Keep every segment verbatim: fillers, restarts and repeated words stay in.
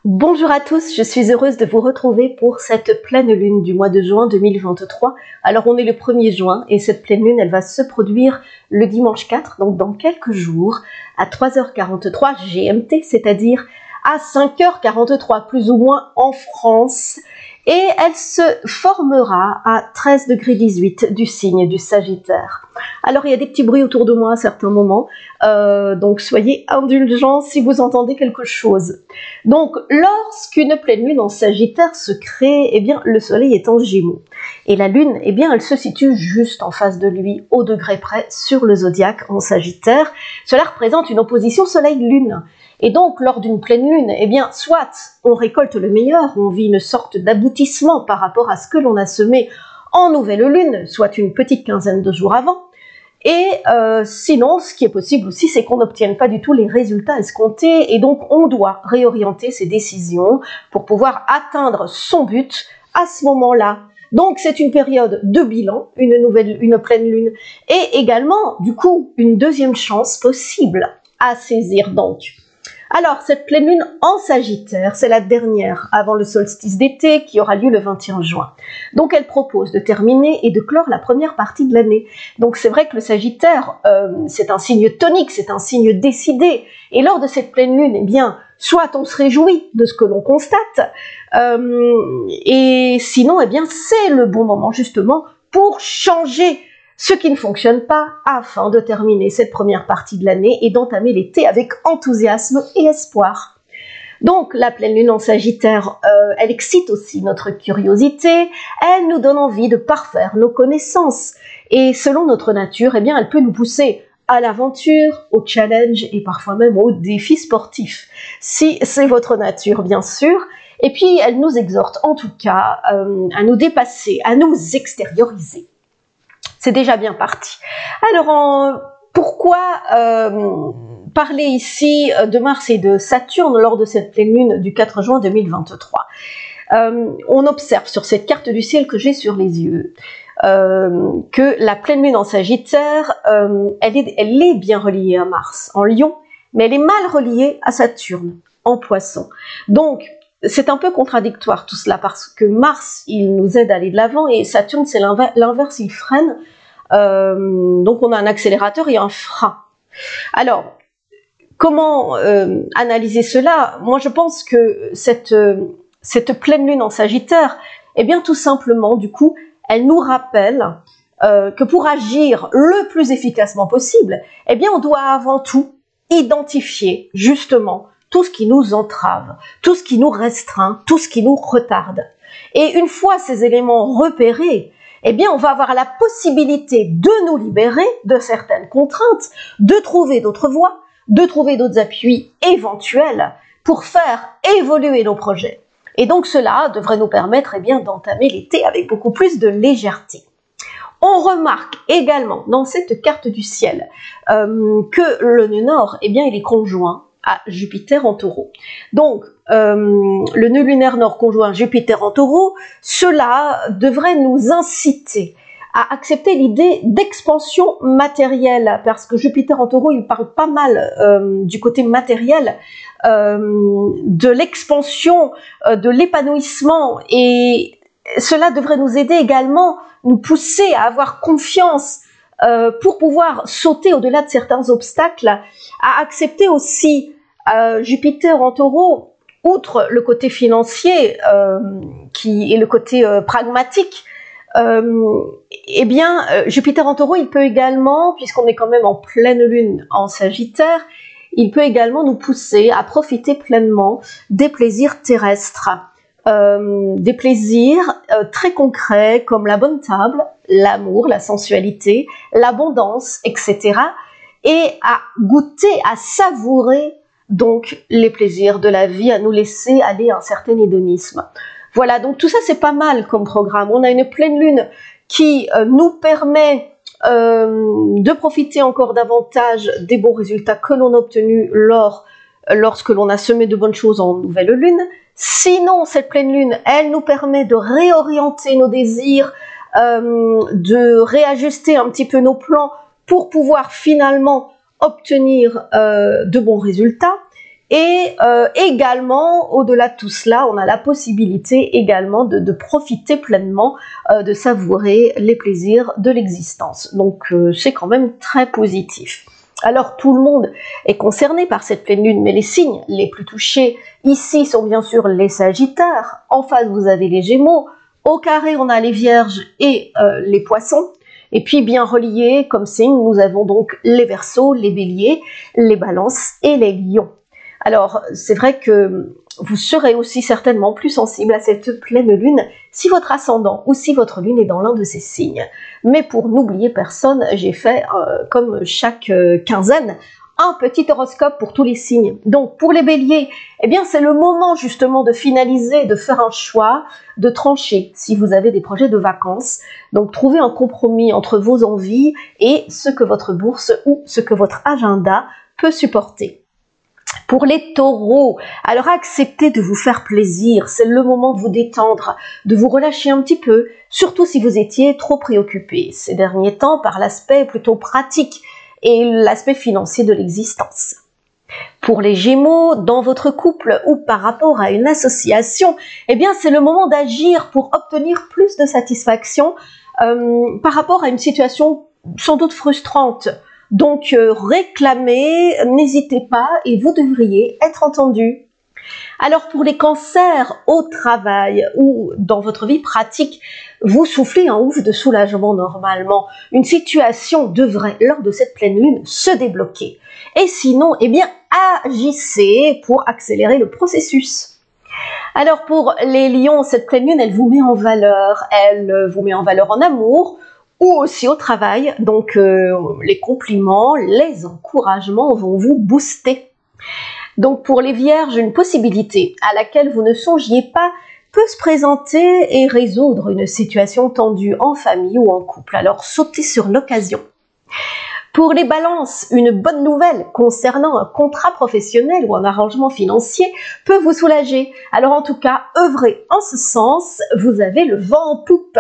Bonjour à tous, je suis heureuse de vous retrouver pour cette pleine lune du mois de juin deux mille vingt-trois. Alors on est le premier juin et cette pleine lune elle va se produire le dimanche quatre, donc dans quelques jours, à trois heures quarante-trois G M T, c'est-à-dire à cinq heures quarante-trois plus ou moins en France. Et elle se formera à treize degrés dix-huit du signe du Sagittaire. Alors il y a des petits bruits autour de moi à certains moments, euh, donc soyez indulgents si vous entendez quelque chose. Donc lorsqu'une pleine lune en Sagittaire se crée, eh bien le soleil est en Gémeaux. Et la lune, eh bien elle se situe juste en face de lui, au degré près, sur le zodiaque en Sagittaire. Cela représente une opposition soleil-lune. Et donc, lors d'une pleine lune, eh bien, soit on récolte le meilleur, on vit une sorte d'aboutissement par rapport à ce que l'on a semé en nouvelle lune, soit une petite quinzaine de jours avant. Et euh, sinon, ce qui est possible aussi, c'est qu'on n'obtienne pas du tout les résultats escomptés, et donc on doit réorienter ses décisions pour pouvoir atteindre son but à ce moment-là. Donc c'est une période de bilan, une nouvelle, une pleine lune, et également, du coup, une deuxième chance possible à saisir donc. Alors, cette pleine lune en Sagittaire, c'est la dernière avant le solstice d'été qui aura lieu le vingt et un juin. Donc, elle propose de terminer et de clore la première partie de l'année. Donc, c'est vrai que le Sagittaire, euh, c'est un signe tonique, c'est un signe décidé. Et lors de cette pleine lune, eh bien, soit on se réjouit de ce que l'on constate, euh, et sinon, eh bien, c'est le bon moment justement pour changer ce qui ne fonctionne pas afin de terminer cette première partie de l'année et d'entamer l'été avec enthousiasme et espoir. Donc la pleine lune en Sagittaire, euh, elle excite aussi notre curiosité, elle nous donne envie de parfaire nos connaissances et selon notre nature, eh bien, elle peut nous pousser à l'aventure, au challenge et parfois même aux défis sportifs, si c'est votre nature bien sûr. Et puis elle nous exhorte en tout cas euh, à nous dépasser, à nous extérioriser. C'est déjà bien parti. Alors, en, pourquoi euh, parler ici de Mars et de Saturne lors de cette pleine lune du quatre juin deux mille vingt-trois? euh, On observe sur cette carte du ciel que j'ai sur les yeux euh, que la pleine lune en Sagittaire, euh, elle, est, elle est bien reliée à Mars en Lion, mais elle est mal reliée à Saturne en Poisson. Donc, c'est un peu contradictoire tout cela parce que Mars, il nous aide à aller de l'avant et Saturne, c'est l'inverse, il freine. Euh, donc on a un accélérateur et un frein. Alors, comment euh, analyser cela? Moi, je pense que cette, euh, cette pleine lune en Sagittaire, eh bien tout simplement, du coup, elle nous rappelle euh, que pour agir le plus efficacement possible, eh bien on doit avant tout identifier justement tout ce qui nous entrave, tout ce qui nous restreint, tout ce qui nous retarde. Et une fois ces éléments repérés, eh bien, on va avoir la possibilité de nous libérer de certaines contraintes, de trouver d'autres voies, de trouver d'autres appuis éventuels pour faire évoluer nos projets. Et donc, cela devrait nous permettre eh bien, d'entamer l'été avec beaucoup plus de légèreté. On remarque également dans cette carte du ciel euh, que le nœud nord, eh bien, il est conjoint à Jupiter en Taureau. Donc, euh, le nœud lunaire nord conjoint Jupiter en Taureau, cela devrait nous inciter à accepter l'idée d'expansion matérielle, parce que Jupiter en Taureau, il parle pas mal euh, du côté matériel, euh, de l'expansion, euh, de l'épanouissement, et cela devrait nous aider également, nous pousser à avoir confiance euh, pour pouvoir sauter au-delà de certains obstacles, à accepter aussi Euh, Jupiter en Taureau, outre le côté financier euh, qui est le côté euh, pragmatique, euh, eh bien euh, Jupiter en Taureau, il peut également, puisqu'on est quand même en pleine lune en Sagittaire, il peut également nous pousser à profiter pleinement des plaisirs terrestres, euh, des plaisirs euh, très concrets comme la bonne table, l'amour, la sensualité, l'abondance, et cetera, et à goûter, à savourer donc les plaisirs de la vie, à nous laisser aller à un certain hédonisme. Voilà, donc tout ça c'est pas mal comme programme. On a une pleine lune qui euh, nous permet euh, de profiter encore davantage des bons résultats que l'on a obtenus lors, lorsque l'on a semé de bonnes choses en nouvelle lune. Sinon, cette pleine lune, elle nous permet de réorienter nos désirs, euh, de réajuster un petit peu nos plans pour pouvoir finalement obtenir euh, de bons résultats. Et euh, également, au-delà de tout cela, on a la possibilité également de, de profiter pleinement, euh, de savourer les plaisirs de l'existence. Donc euh, c'est quand même très positif. Alors tout le monde est concerné par cette pleine lune, mais les signes les plus touchés ici sont bien sûr les Sagittaires. En face, vous avez les Gémeaux. Au carré, on a les Vierges et euh, les Poissons. Et puis bien reliés comme signe, nous avons donc les Verseaux, les Béliers, les Balances et les Lions. Alors c'est vrai que vous serez aussi certainement plus sensible à cette pleine lune si votre ascendant ou si votre lune est dans l'un de ces signes. Mais pour n'oublier personne, j'ai fait euh, comme chaque euh, quinzaine un petit horoscope pour tous les signes. Donc pour les béliers, eh bien c'est le moment justement de finaliser, de faire un choix, de trancher si vous avez des projets de vacances. Donc trouver un compromis entre vos envies et ce que votre bourse ou ce que votre agenda peut supporter. Pour les taureaux, alors acceptez de vous faire plaisir, c'est le moment de vous détendre, de vous relâcher un petit peu, surtout si vous étiez trop préoccupé ces derniers temps par l'aspect plutôt pratique et l'aspect financier de l'existence. Pour les Gémeaux, dans votre couple ou par rapport à une association, eh bien c'est le moment d'agir pour obtenir plus de satisfaction euh, par rapport à une situation sans doute frustrante. Donc euh, réclamez, n'hésitez pas et vous devriez être entendu. Alors pour les cancers au travail ou dans votre vie pratique, vous soufflez un ouf de soulagement normalement. Une situation devrait lors de cette pleine lune se débloquer. Et sinon, eh bien agissez pour accélérer le processus. Alors pour les lions, cette pleine lune, elle vous met en valeur, elle vous met en valeur en amour, ou aussi au travail, donc euh, les compliments, les encouragements vont vous booster. Donc pour les vierges, une possibilité à laquelle vous ne songiez pas peut se présenter et résoudre une situation tendue en famille ou en couple, alors sautez sur l'occasion. Pour les balances, une bonne nouvelle concernant un contrat professionnel ou un arrangement financier peut vous soulager. Alors en tout cas, œuvrez en ce sens, vous avez le vent en poupe.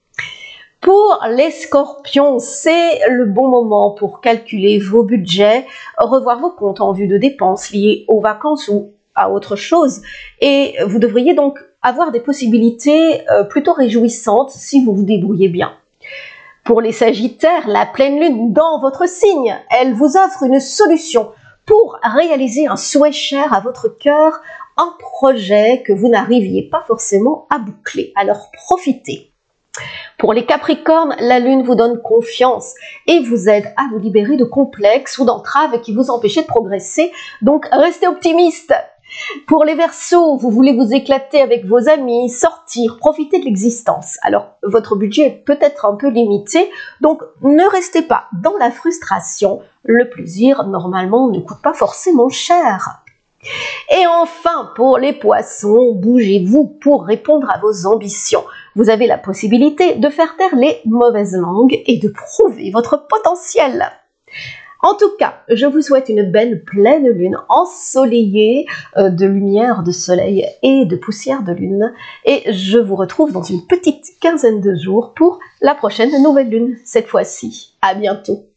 Pour les scorpions, c'est le bon moment pour calculer vos budgets, revoir vos comptes en vue de dépenses liées aux vacances ou à autre chose. Et vous devriez donc avoir des possibilités plutôt réjouissantes si vous vous débrouillez bien. Pour les sagittaires, la pleine lune dans votre signe, elle vous offre une solution pour réaliser un souhait cher à votre cœur, un projet que vous n'arriviez pas forcément à boucler. Alors profitez. Pour les capricornes, la lune vous donne confiance et vous aide à vous libérer de complexes ou d'entraves qui vous empêchaient de progresser, donc restez optimiste. Pour les verseaux, vous voulez vous éclater avec vos amis, sortir, profiter de l'existence. Alors votre budget est peut-être un peu limité, donc ne restez pas dans la frustration. Le plaisir, normalement, ne coûte pas forcément cher. Et enfin, pour les poissons, bougez-vous pour répondre à vos ambitions. Vous avez la possibilité de faire taire les mauvaises langues et de prouver votre potentiel. En tout cas, je vous souhaite une belle pleine lune ensoleillée euh, de lumière de soleil et de poussière de lune. Et je vous retrouve dans une petite quinzaine de jours pour la prochaine nouvelle lune, cette fois-ci. À bientôt.